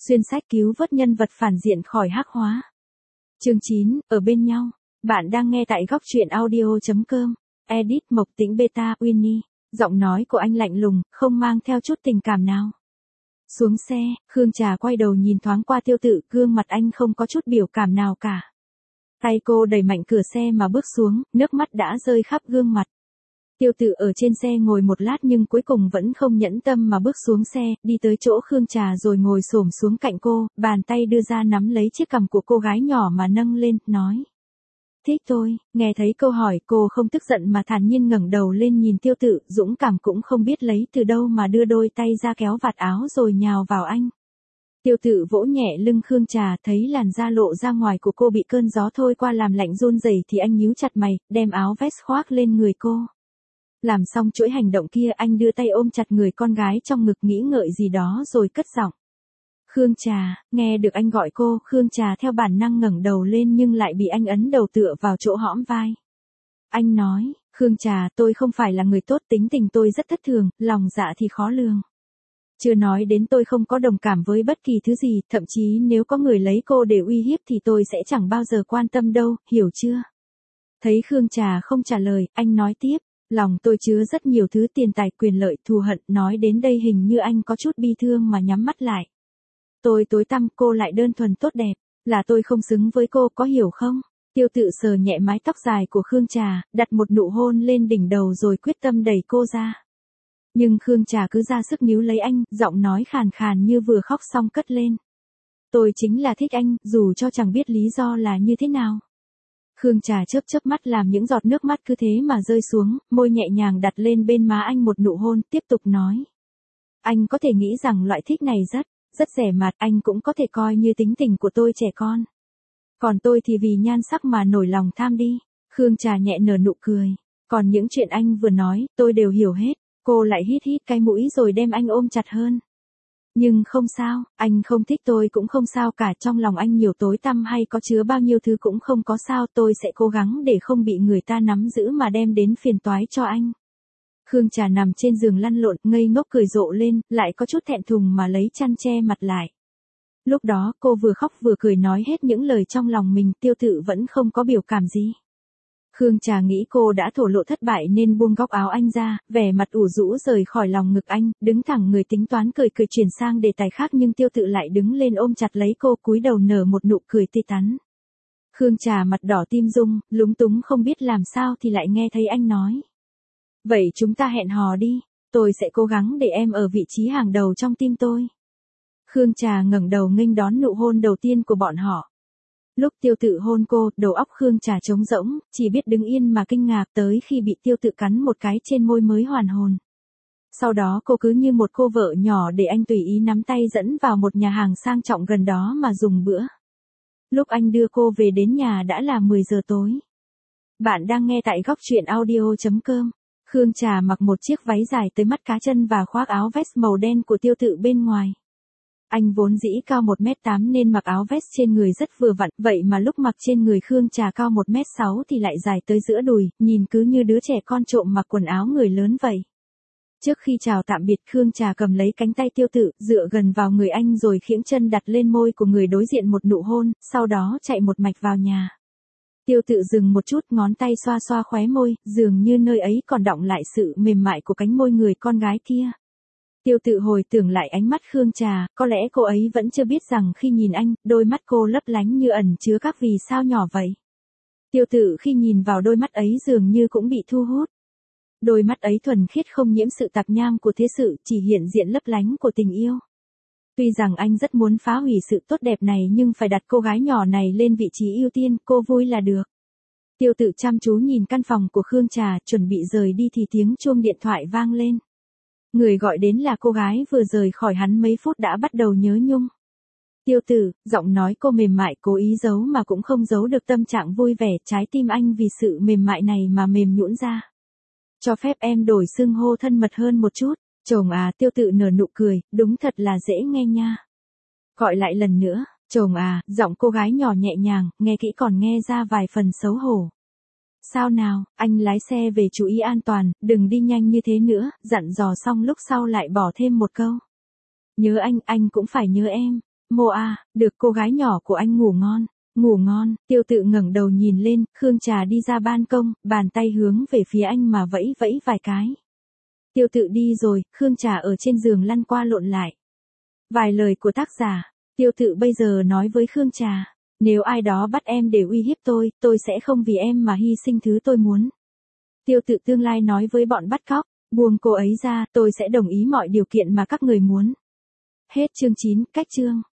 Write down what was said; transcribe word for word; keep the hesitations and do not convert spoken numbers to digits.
Xuyên sách cứu vớt nhân vật phản diện khỏi hắc hóa. Chương chín, ở bên nhau. Bạn đang nghe tại góc truyện audio chấm com. Edit Mộc Tĩnh Beta Winnie. Giọng nói của anh lạnh lùng, không mang theo chút tình cảm nào. Xuống xe, Khương Trà quay đầu nhìn thoáng qua Tiêu Tự, gương mặt anh không có chút biểu cảm nào cả. Tay cô đẩy mạnh cửa xe mà bước xuống, nước mắt đã rơi khắp gương mặt. Tiêu Tự ở trên xe ngồi một lát nhưng cuối cùng vẫn không nhẫn tâm mà bước xuống xe, đi tới chỗ Khương Trà rồi ngồi xổm xuống cạnh cô, bàn tay đưa ra nắm lấy chiếc cằm của cô gái nhỏ mà nâng lên, nói. Thích tôi. Nghe thấy câu hỏi, cô không tức giận mà thản nhiên ngẩng đầu lên nhìn Tiêu Tự, dũng cảm cũng không biết lấy từ đâu mà đưa đôi tay ra kéo vạt áo rồi nhào vào anh. Tiêu Tự vỗ nhẹ lưng Khương Trà, thấy làn da lộ ra ngoài của cô bị cơn gió thôi qua làm lạnh run rẩy thì anh nhíu chặt mày, đem áo vest khoác lên người cô. Làm xong chuỗi hành động kia, anh đưa tay ôm chặt người con gái trong ngực, nghĩ ngợi gì đó rồi cất giọng. Khương Trà. Nghe được anh gọi cô, Khương Trà theo bản năng ngẩng đầu lên nhưng lại bị anh ấn đầu tựa vào chỗ hõm vai. Anh nói, Khương Trà, tôi không phải là người tốt, tính tình tôi rất thất thường, lòng dạ thì khó lường. Chưa nói đến tôi không có đồng cảm với bất kỳ thứ gì, thậm chí nếu có người lấy cô để uy hiếp thì tôi sẽ chẳng bao giờ quan tâm đâu, hiểu chưa? Thấy Khương Trà không trả lời, anh nói tiếp. Lòng tôi chứa rất nhiều thứ, tiền tài, quyền lợi, thù hận, nói đến đây hình như anh có chút bi thương mà nhắm mắt lại. Tôi tối tăm, cô lại đơn thuần tốt đẹp, là tôi không xứng với cô, có hiểu không? Tiêu Tự sờ nhẹ mái tóc dài của Khương Trà, đặt một nụ hôn lên đỉnh đầu rồi quyết tâm đẩy cô ra. Nhưng Khương Trà cứ ra sức níu lấy anh, giọng nói khàn khàn như vừa khóc xong cất lên. Tôi chính là thích anh, dù cho chẳng biết lý do là như thế nào. Khương Trà chớp chớp mắt làm những giọt nước mắt cứ thế mà rơi xuống, môi nhẹ nhàng đặt lên bên má anh một nụ hôn, tiếp tục nói. Anh có thể nghĩ rằng loại thích này rất, rất rẻ mạt, anh cũng có thể coi như tính tình của tôi trẻ con. Còn tôi thì vì nhan sắc mà nổi lòng tham đi. Khương Trà nhẹ nở nụ cười. Còn những chuyện anh vừa nói, tôi đều hiểu hết. Cô lại hít hít cái mũi rồi đem anh ôm chặt hơn. Nhưng không sao, anh không thích tôi cũng không sao cả, trong lòng anh nhiều tối tăm hay có chứa bao nhiêu thứ cũng không có sao, tôi sẽ cố gắng để không bị người ta nắm giữ mà đem đến phiền toái cho anh. Khương Trà nằm trên giường lăn lộn, ngây ngốc cười rộ lên, lại có chút thẹn thùng mà lấy chăn che mặt lại. Lúc đó cô vừa khóc vừa cười nói hết những lời trong lòng mình, Tiêu Tự vẫn không có biểu cảm gì. Khương Trà nghĩ cô đã thổ lộ thất bại nên buông góc áo anh ra, vẻ mặt ủ rũ rời khỏi lòng ngực anh, đứng thẳng người tính toán cười cười chuyển sang đề tài khác nhưng Tiêu Tự lại đứng lên ôm chặt lấy cô, cúi đầu nở một nụ cười tươi tắn. Khương Trà mặt đỏ tim rung, lúng túng không biết làm sao thì lại nghe thấy anh nói. Vậy chúng ta hẹn hò đi, tôi sẽ cố gắng để em ở vị trí hàng đầu trong tim tôi. Khương Trà ngẩng đầu nghênh đón nụ hôn đầu tiên của bọn họ. Lúc Tiêu Tự hôn cô, đầu óc Khương Trà trống rỗng, chỉ biết đứng yên mà kinh ngạc tới khi bị Tiêu Tự cắn một cái trên môi mới hoàn hồn. Sau đó cô cứ như một cô vợ nhỏ để anh tùy ý nắm tay dẫn vào một nhà hàng sang trọng gần đó mà dùng bữa. Lúc anh đưa cô về đến nhà đã là mười giờ tối. Bạn đang nghe tại góc truyện audio chấm com. Khương Trà mặc một chiếc váy dài tới mắt cá chân và khoác áo vest màu đen của Tiêu Tự bên ngoài. Anh vốn dĩ cao một mét tám nên mặc áo vest trên người rất vừa vặn, vậy mà lúc mặc trên người Khương Trà cao một mét sáu thì lại dài tới giữa đùi, nhìn cứ như đứa trẻ con trộm mặc quần áo người lớn vậy. Trước khi chào tạm biệt, Khương Trà cầm lấy cánh tay Tiêu Tự, dựa gần vào người anh rồi khiễng chân đặt lên môi của người đối diện một nụ hôn, sau đó chạy một mạch vào nhà. Tiêu Tự dừng một chút, ngón tay xoa xoa khóe môi, dường như nơi ấy còn đọng lại sự mềm mại của cánh môi người con gái kia. Tiêu Tự hồi tưởng lại ánh mắt Khương Trà, có lẽ cô ấy vẫn chưa biết rằng khi nhìn anh, đôi mắt cô lấp lánh như ẩn chứa các vì sao nhỏ vậy. Tiêu Tự khi nhìn vào đôi mắt ấy dường như cũng bị thu hút. Đôi mắt ấy thuần khiết không nhiễm sự tạp nham của thế sự, chỉ hiện diện lấp lánh của tình yêu. Tuy rằng anh rất muốn phá hủy sự tốt đẹp này nhưng phải đặt cô gái nhỏ này lên vị trí ưu tiên, cô vui là được. Tiêu Tự chăm chú nhìn căn phòng của Khương Trà, chuẩn bị rời đi thì tiếng chuông điện thoại vang lên. Người gọi đến là cô gái vừa rời khỏi hắn mấy phút đã bắt đầu nhớ nhung. Tiêu Tự, giọng nói cô mềm mại cố ý giấu mà cũng không giấu được tâm trạng vui vẻ, trái tim anh vì sự mềm mại này mà mềm nhũn ra. Cho phép em đổi xưng hô thân mật hơn một chút. Chồng à, Tiêu Tự nở nụ cười, đúng thật là dễ nghe nha. Gọi lại lần nữa, chồng à, giọng cô gái nhỏ nhẹ nhàng, nghe kỹ còn nghe ra vài phần xấu hổ. Sao nào, anh lái xe về chú ý an toàn, đừng đi nhanh như thế nữa, dặn dò xong lúc sau lại bỏ thêm một câu. Nhớ anh, anh cũng phải nhớ em. Mô a, được cô gái nhỏ của anh ngủ ngon, ngủ ngon, Tiêu Tự ngẩng đầu nhìn lên, Khương Trà đi ra ban công, bàn tay hướng về phía anh mà vẫy vẫy vài cái. Tiêu Tự đi rồi, Khương Trà ở trên giường lăn qua lộn lại. Vài lời của tác giả, Tiêu Tự bây giờ nói với Khương Trà, nếu ai đó bắt em để uy hiếp tôi, tôi sẽ không vì em mà hy sinh thứ tôi muốn. Tiêu Tự tương lai nói với bọn bắt cóc, buông cô ấy ra, tôi sẽ đồng ý mọi điều kiện mà các người muốn. Hết chương chín, cách chương.